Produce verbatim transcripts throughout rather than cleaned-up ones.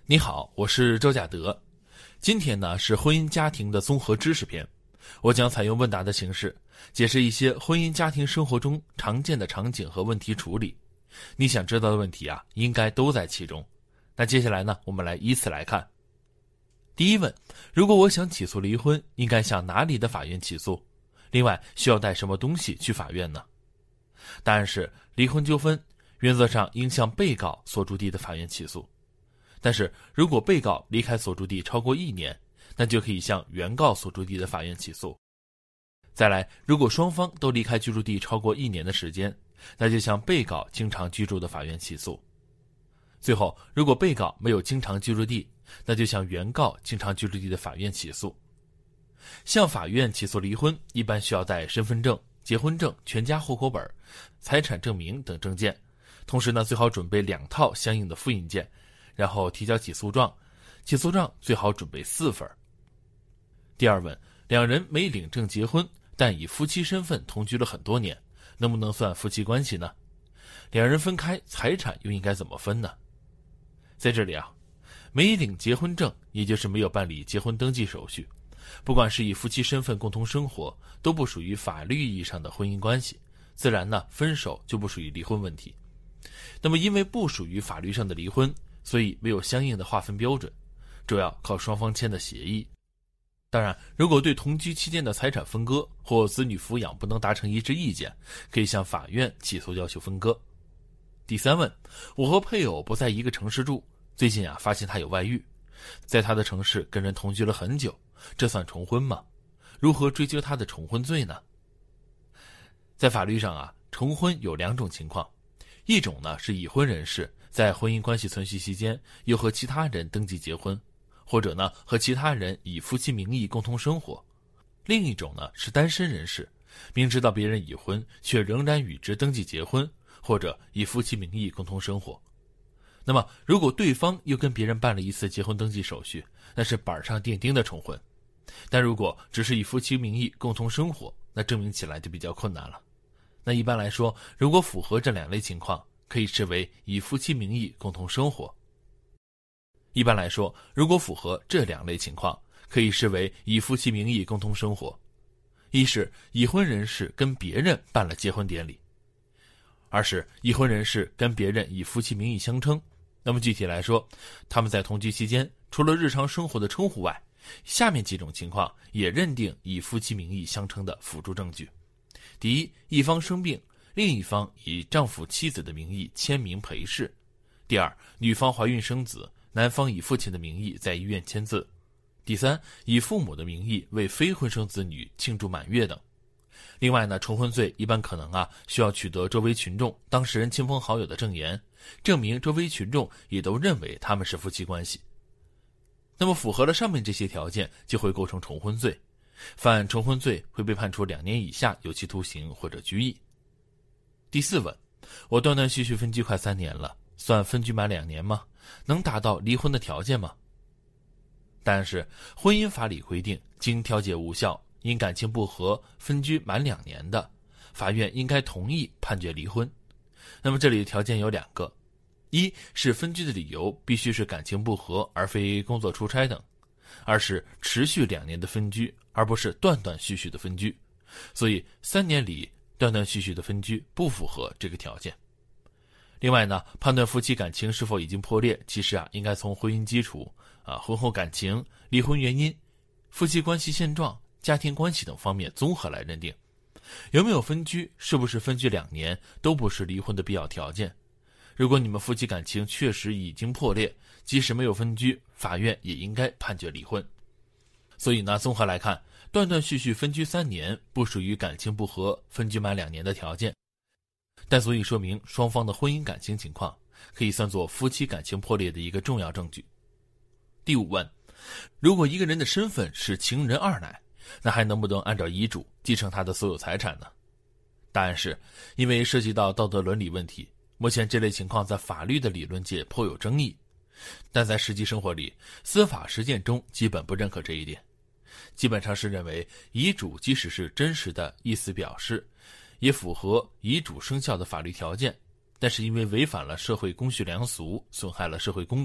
你好，我是周甲德。今天呢是婚姻家庭的综合知识篇，我将采用问答的形式，解释一些婚姻家庭生活中常见的场景和问题处理。你想知道的问题啊，应该都在其中。那接下来呢，我们来依次来看。第一问，如果我想起诉离婚，应该向哪里的法院起诉？另外，需要带什么东西去法院呢？答案是，离婚纠纷原则上应向被告所住地的法院起诉。但是如果被告离开所住地超过一年，那就可以向原告所住地的法院起诉。再来，如果双方都离开居住地超过一年的时间，那就向被告经常居住的法院起诉。最后，如果被告没有经常居住地，那就向原告经常居住地的法院起诉。向法院起诉离婚，一般需要带身份证、结婚证、全家户口本、财产证明等证件，同时呢，最好准备两套相应的复印件，然后提交起诉状，起诉状最好准备四份。第二问，两人没领证结婚，但以夫妻身份同居了很多年，能不能算夫妻关系呢？两人分开，财产又应该怎么分呢？在这里啊，没领结婚证，也就是没有办理结婚登记手续，不管是以夫妻身份共同生活，都不属于法律意义上的婚姻关系，自然呢，分手就不属于离婚问题。那么因为不属于法律上的离婚，所以没有相应的划分标准，主要靠双方签的协议。当然，如果对同居期间的财产分割或子女抚养不能达成一致意见，可以向法院起诉要求分割。第三问，我和配偶不在一个城市住，最近啊发现他有外遇，在他的城市跟人同居了很久，这算重婚吗？如何追究他的重婚罪呢？在法律上啊，重婚有两种情况，一种呢是已婚人士在婚姻关系存续期间又和其他人登记结婚，或者呢和其他人以夫妻名义共同生活。另一种呢是单身人士，明知道别人已婚，却仍然与之登记结婚，或者以夫妻名义共同生活。那么如果对方又跟别人办了一次结婚登记手续，那是板上钉钉的重婚。但如果只是以夫妻名义共同生活，那证明起来就比较困难了。那一般来说，如果符合这两类情况，可以视为以夫妻名义共同生活。一般来说，如果符合这两类情况，可以视为以夫妻名义共同生活。一是已婚人士跟别人办了结婚典礼，二是已婚人士跟别人以夫妻名义相称。那么具体来说，他们在同居期间，除了日常生活的称呼外，下面几种情况也认定以夫妻名义相称的辅助证据。第一，一方生病，另一方以丈夫妻子的名义签名陪侍。第二，女方怀孕生子，男方以父亲的名义在医院签字。第三，以父母的名义为非婚生子女庆祝满月等。另外呢，重婚罪一般可能啊需要取得周围群众、当事人亲朋好友的证言，证明周围群众也都认为他们是夫妻关系。那么符合了上面这些条件，就会构成重婚罪。犯重婚罪会被判处两年以下有期徒刑或者拘役。第四问，我断断续续分居快三年了，算分居满两年吗？能达到离婚的条件吗？答案是，婚姻法里规定，经调解无效，因感情不和分居满两年的，法院应该同意判决离婚。那么这里的条件有两个，一是分居的理由必须是感情不和，而非工作出差等；二是持续两年的分居，而不是断断续续的分居。所以三年里断断续续的分居不符合这个条件。另外呢，判断夫妻感情是否已经破裂，其实啊应该从婚姻基础、啊婚后感情、离婚原因、夫妻关系现状、家庭关系等方面综合来认定。有没有分居，是不是分居两年，都不是离婚的必要条件。如果你们夫妻感情确实已经破裂，即使没有分居，法院也应该判决离婚。所以呢，综合来看，断断续续分居三年不属于感情不和分居满两年的条件，但足以说明双方的婚姻感情情况，可以算作夫妻感情破裂的一个重要证据。第五问，如果一个人的身份是情人二奶，那还能不能按照遗嘱继承他的所有财产呢？答案是，因为涉及到道德伦理问题，目前这类情况在法律的理论界颇有争议，但在实际生活里，司法实践中基本不认可这一点。基本上是认为，遗嘱即使是真实的意思表示，也符合遗嘱生效的法律条件，但是因为违反了社会公序良俗，损害了社会公德，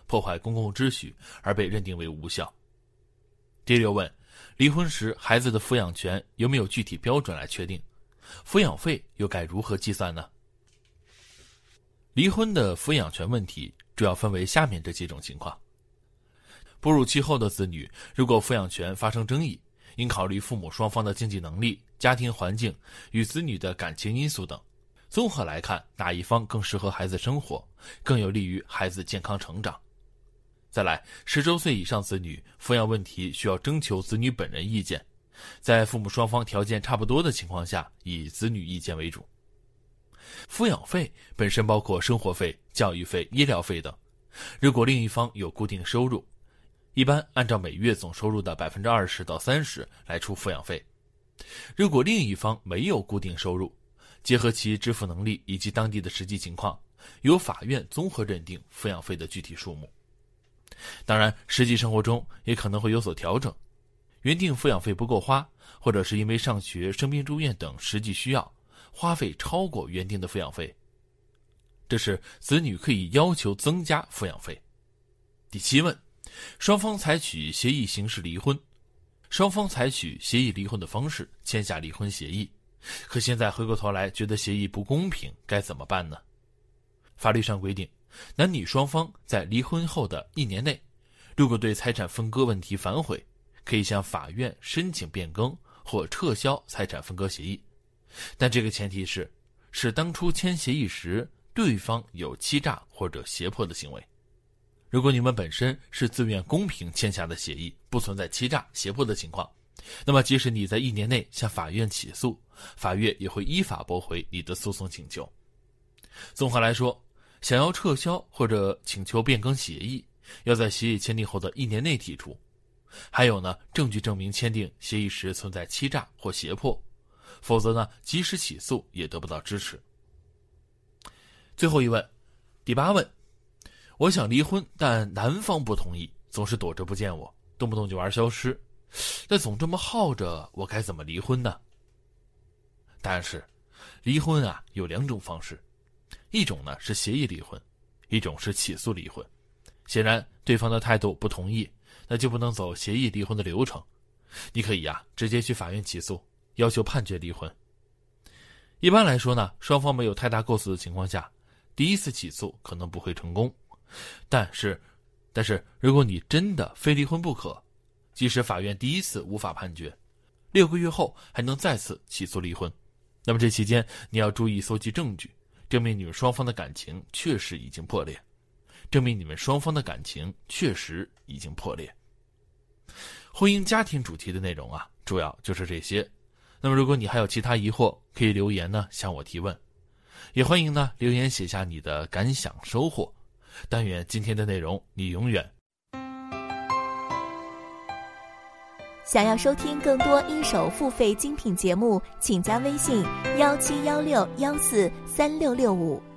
破坏公共秩序而被认定为无效。第六问，离婚时孩子的抚养权有没有具体标准来确定？抚养费又该如何计算呢？离婚的抚养权问题主要分为下面这几种情况。步入期后的子女，如果抚养权发生争议，应考虑父母双方的经济能力、家庭环境与子女的感情因素等，综合来看哪一方更适合孩子生活，更有利于孩子健康成长。再来，十周岁以上子女抚养问题需要征求子女本人意见，在父母双方条件差不多的情况下，以子女意见为主。抚养费本身包括生活费、教育费、医疗费等，如果另一方有固定收入，一般按照每月总收入的 百分之二十到三十 来出抚养费。如果另一方没有固定收入，结合其支付能力以及当地的实际情况，由法院综合认定抚养费的具体数目。当然，实际生活中也可能会有所调整，原定抚养费不够花，或者是因为上学、生病住院等实际需要，花费超过原定的抚养费，这时子女可以要求增加抚养费。第七问，双方采取协议形式离婚，双方采取协议离婚的方式签下离婚协议，可现在回过头来觉得协议不公平，该怎么办呢？法律上规定，男女双方在离婚后的一年内，如果对财产分割问题反悔，可以向法院申请变更或撤销财产分割协议，但这个前提是是当初签协议时对方有欺诈或者胁迫的行为。如果你们本身是自愿公平签下的协议，不存在欺诈胁迫的情况，那么即使你在一年内向法院起诉，法院也会依法驳回你的诉讼请求。综合来说，想要撤销或者请求变更协议，要在协议签订后的一年内提出。还有呢，证据证明签订协议时存在欺诈或胁迫，否则呢，即使起诉也得不到支持。最后一问，第八问，我想离婚，但男方不同意，总是躲着不见我，动不动就玩消失，但总这么耗着，我该怎么离婚呢？答案是，离婚啊有两种方式，一种呢是协议离婚，一种是起诉离婚。显然对方的态度不同意，那就不能走协议离婚的流程，你可以啊直接去法院起诉，要求判决离婚。一般来说呢，双方没有太大过错的情况下，第一次起诉可能不会成功，但是但是如果你真的非离婚不可，即使法院第一次无法判决，六个月后还能再次起诉离婚。那么这期间你要注意搜集证据，证明你们双方的感情确实已经破裂，证明你们双方的感情确实已经破裂。婚姻家庭主题的内容啊，主要就是这些。那么如果你还有其他疑惑，可以留言呢向我提问，也欢迎呢留言写下你的感想收获。但愿今天的内容你永远。 想要收听更多一手付费精品节目，请加微信幺七幺六幺四三六六五。